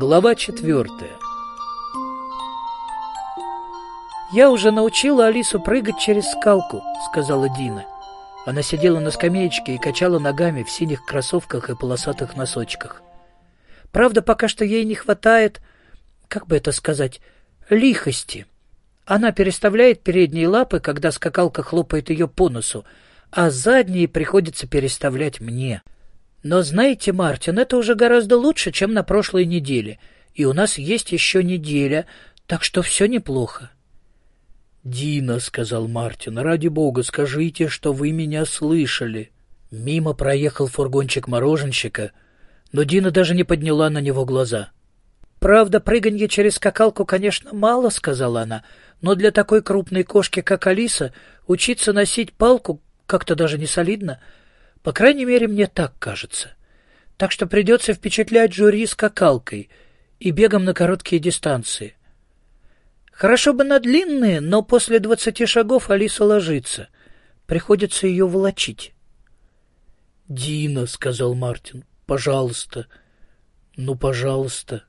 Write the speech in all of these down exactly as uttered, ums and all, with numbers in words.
Глава четвертая. «Я уже научила Алису прыгать через скалку», — сказала Дина. Она сидела на скамеечке и качала ногами в синих кроссовках и полосатых носочках. Правда, пока что ей не хватает, как бы это сказать, лихости. Она переставляет передние лапы, когда скакалка хлопает ее по носу, а задние приходится переставлять мне. Но знаете, Мартин, это уже гораздо лучше, чем на прошлой неделе, и у нас есть еще неделя, так что все неплохо. «Дина», — сказал Мартин, — «ради бога, скажите, что вы меня слышали». Мимо проехал фургончик мороженщика, но Дина даже не подняла на него глаза. «Правда, прыганье через скакалку, конечно, мало», — сказала она, «но для такой крупной кошки, как Алиса, учиться носить палку как-то даже не солидно. По крайней мере, мне так кажется. Так что придется впечатлять жюри скакалкой и бегом на короткие дистанции. Хорошо бы на длинные, но после двадцати шагов Алиса ложится. Приходится ее волочить». «Дина», — сказал Мартин, — «пожалуйста, ну, пожалуйста».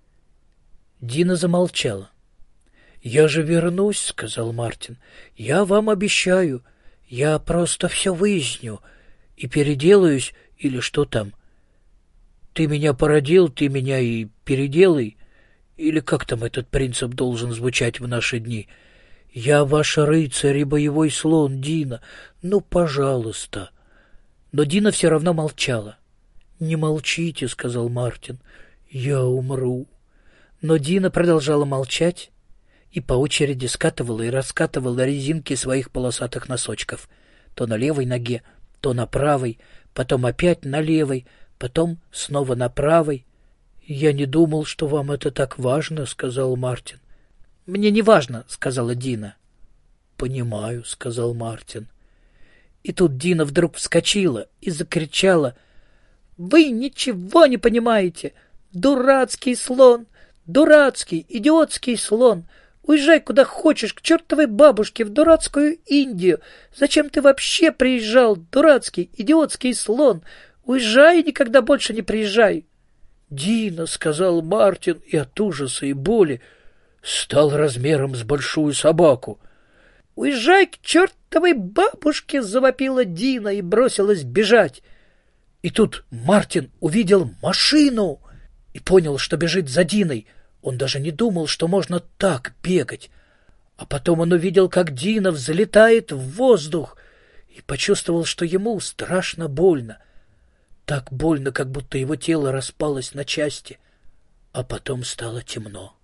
Дина замолчала. «Я же вернусь», — сказал Мартин. «Я вам обещаю. Я просто все выясню и переделаюсь, или что там. Ты меня породил, ты меня и переделай. Или как там этот принцип должен звучать в наши дни? Я ваш рыцарь и боевой слон, Дина. Ну, пожалуйста». Но Дина все равно молчала. «Не молчите», — сказал Мартин. «Я умру». Но Дина продолжала молчать и по очереди скатывала и раскатывала резинки своих полосатых носочков. То на левой ноге, то на правой, потом опять на левой, потом снова на правой. «Я не думал, что вам это так важно», — сказал Мартин. «Мне не важно», — сказала Дина. «Понимаю», — сказал Мартин. И тут Дина вдруг вскочила и закричала: «Вы ничего не понимаете! Дурацкий слон! Дурацкий, идиотский слон! Уезжай куда хочешь, к чертовой бабушке, в дурацкую Индию! Зачем ты вообще приезжал, дурацкий, идиотский слон? Уезжай и никогда больше не приезжай!» «Дина», — сказал Мартин, и от ужаса и боли стал размером с большую собаку. «Уезжай к чертовой бабушке!» — завопила Дина и бросилась бежать. И тут Мартин увидел машину и понял, что бежит за Диной. Он даже не думал, что можно так бегать. А потом он увидел, как Дина взлетает в воздух, и почувствовал, что ему страшно больно. Так больно, как будто его тело распалось на части, а потом стало темно.